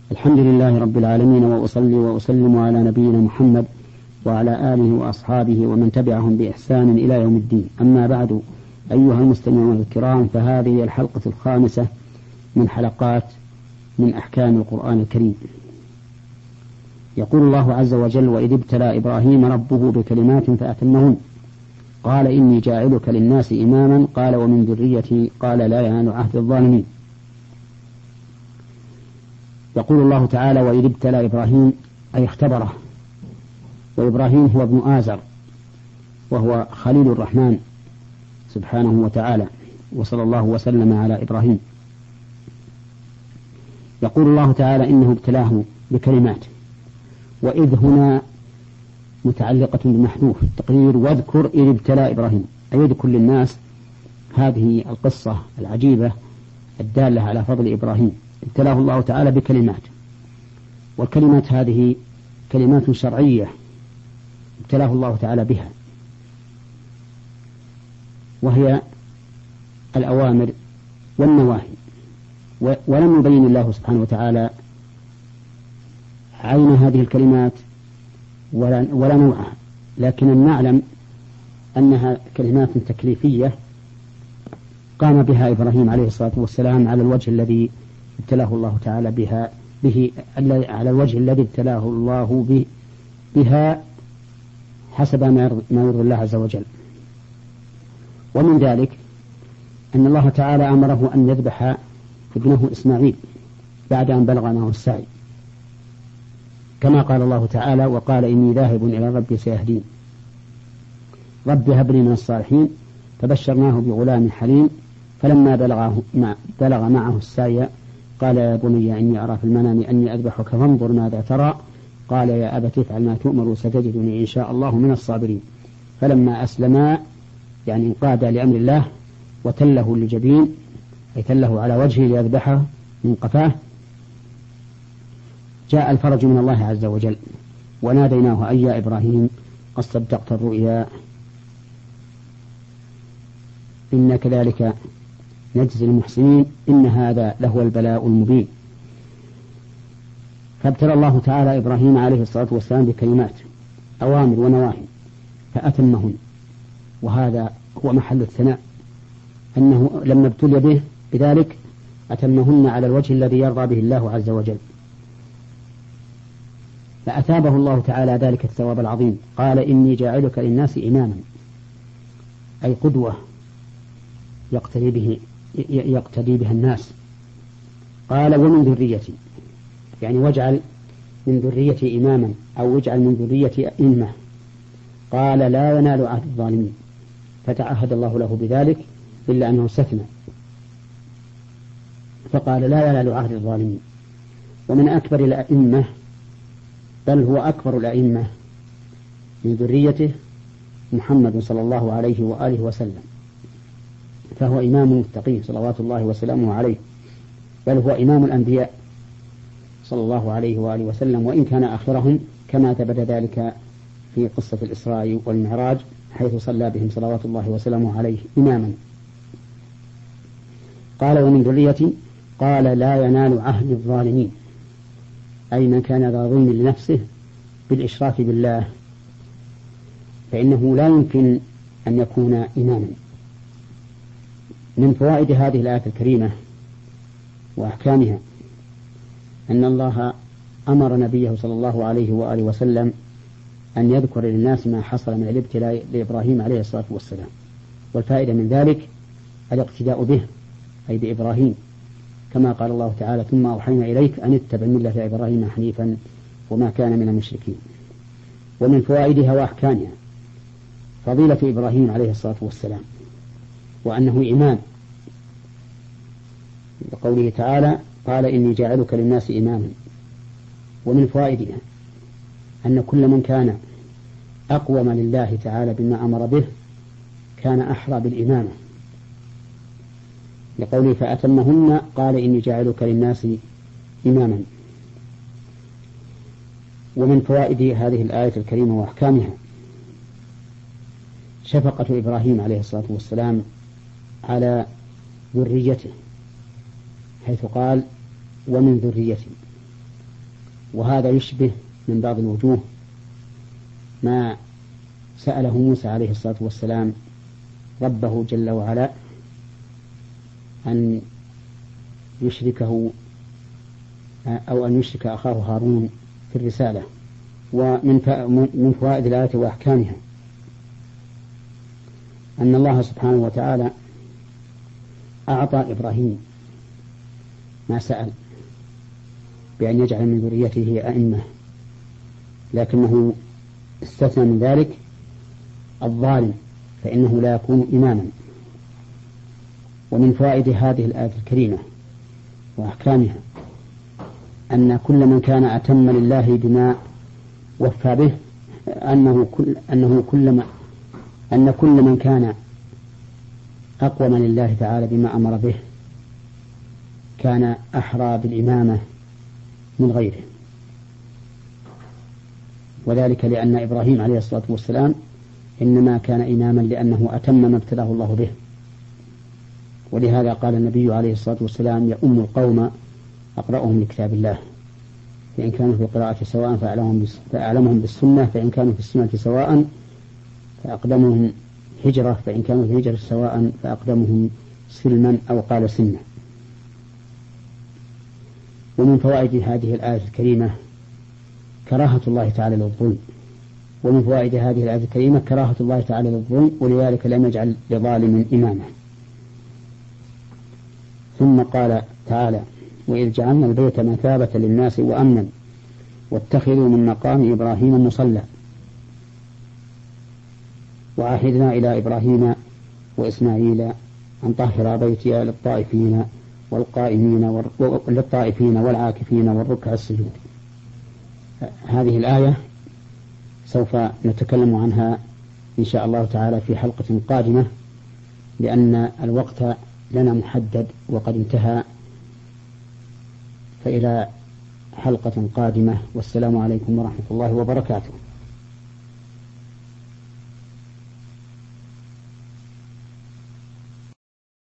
الحمد لله رب العالمين، وأصلي وأسلم على نبينا محمد وعلى آله وأصحابه ومن تبعهم بإحسان إلى يوم الدين. أما بعد، أيها المستمعون الكرام، فهذه الحلقة الخامسة من حلقات من أحكام القرآن الكريم. يقول الله عز وجل: وإذ ابتلى إبراهيم ربه بكلمات فأتمهن قال إني جاعلك للناس إماما قال ومن ذريتي قال لا ينال عهد الظالمين. يقول الله تعالى: وإذ ابتلى إبراهيم، أي اختبره. وإبراهيم هو ابن آزر، وهو خليل الرحمن سبحانه وتعالى، وصلى الله وسلم على إبراهيم. يقول الله تعالى: إنه ابتلاه بكلمات. وإذ هنا متعلقة بمحذوف تقدير واذكر إذ ابتلى إبراهيم، أي يذكر للناس هذه القصة العجيبة الدالة على فضل إبراهيم. ابتلاه الله تعالى بكلمات، والكلمات هذه كلمات شرعية ابتلاه الله تعالى بها، وهي الأوامر والنواهي. ولم يبين الله سبحانه وتعالى عين هذه الكلمات ولا نوعها، لكن نعلم أنها كلمات تكليفية قام بها إبراهيم عليه الصلاة والسلام على الوجه الذي ابتلاه الله تعالى به على الوجه الذي ابتلاه الله بها حسب ما يرضي الله عز وجل. ومن ذلك أن الله تعالى أمره أن يذبح ابنه إسماعيل بعد أن بلغ معه السعي، كما قال الله تعالى: وقال إني ذاهب إلى ربي سيهدين رب هب لي من الصالحين فبشرناه بغلام حليم فلما بلغ معه السعي قال يا بني إني أرى في المنام أني أذبحك فانظر ماذا ترى قال يا أبت افعل ما تؤمر ستجدني إن شاء الله من الصابرين. فلما أسلما، يعني انقادا لأمر الله وتله للجبين، أي تله على وجهه ليذبحه من قفاه، جاء الفرج من الله عز وجل وناديناه أي يا إبراهيم قد صدقت الرؤيا إن كذلك نجزي المحسنين إن هذا لهو البلاء المبين. فابتلى الله تعالى إبراهيم عليه الصلاة والسلام بكلمات أوامر ونواهي فأتمهن، وهذا هو محل الثناء، أنه لما ابتلي به بذلك أتمهن على الوجه الذي يرضى به الله عز وجل، فأثابه الله تعالى ذلك الثواب العظيم. قال إني جاعلك للناس إماما، أي قدوة يقتدي بها الناس. قال ومن ذريتي، يعني واجعل من ذريتي إماما، أو اجعل من ذريتي أئمة. قال لا ينال عهد الظالمين، فتعهد الله له بذلك إلا أنه استثنى فقال لا ينال عهد الظالمين. ومن أكبر الأئمة، بل هو أكبر الأئمة من ذريته محمد صلى الله عليه وآله وسلم، فهو إمام المتقين صلوات الله وسلامه عليه، بل هو إمام الأنبياء صلى الله عليه وآله وسلم، وإن كان آخرهم، كما ثبت ذلك في قصة الإسراء والمعراج حيث صلى بهم صلوات الله وسلامه عليه إماما. قال ومن ذريتي، قال لا ينال عهد الظالمين، أي من كان ذا ظلم لنفسه بالإشراك بالله فإنه لا يمكن أن يكون إماما. من فوائد هذه الآية الكريمة وأحكامها أن الله أمر نبيه صلى الله عليه وآله وسلم أن يذكر للناس ما حصل من الابتلاء لإبراهيم عليه الصلاة والسلام، والفائدة من ذلك الاقتداء به، أي بإبراهيم، كما قال الله تعالى: ثم أوحينا إليك أن اتبع ملة إبراهيم حنيفا وما كان من المشركين. ومن فوائدها وأحكامها فضيلة إبراهيم عليه الصلاة والسلام، وأنه إمام، لقوله تعالى: قال إني جاعلك للناس إماما. ومن فوائدها أن كل من كان أقوم لله تعالى بما أمر به كان أحرى بالإمامة، لقوله فأتمهن قال إني جاعلك للناس إماما. ومن فوائد هذه الآية الكريمة وأحكامها شفقة إبراهيم عليه الصلاة والسلام على ذريته، حيث قال ومن ذريته، وهذا يشبه من بعض الوجوه ما سأله موسى عليه الصلاة والسلام ربه جل وعلا أن يشركه أو أن يشرك أخاه هارون في الرسالة. ومن فوائد الآية وأحكامها أن الله سبحانه وتعالى أعطى إبراهيم ما سأل بأن يجعل من ذريته أئمة، لكنه استثنى من ذلك الظالم فإنه لا يكون إماما. ومن فوائد هذه الآية الكريمة وأحكامها أن كل من كان أتم لله بما وفى به أن كل من كان أقوم لله تعالى بما أمر به كان أحرى بالإمامة من غيره، وذلك لأن إبراهيم عليه الصلاة والسلام إنما كان إماما لأنه أتم ما ابتلاه الله به. ولهذا قال النبي عليه الصلاة والسلام: يؤم القوم أقرأهم لكتاب الله، فإن كانوا في القراءة سواء فأعلمهم بالسنة، فإن كانوا في السنة سواء فأقدمهم هجرة، فإن كانوا في الهجرة سواء فأقدمهم سلما أو قال سنة. ومن فوائد هذه الآية الكريمة كراهة الله تعالى للظلم، ومن فوائد هذه الآية الكريمة كراهة الله تعالى للظلم، ولذلك لم يجعل لظالم إماما. ثم قال تعالى: وإذ جعلنا البيت مثابة للناس وأمنا واتخذوا من مقام إبراهيم مصلى وعهدنا إلى إبراهيم وإسماعيل أن طهر بيتي للطائفين والعاكفين والركع السجود. هذه الآية سوف نتكلم عنها إن شاء الله تعالى في حلقة قادمة، لأن الوقت لنا محدد وقد انتهى، فإلى حلقة قادمة، والسلام عليكم ورحمة الله وبركاته.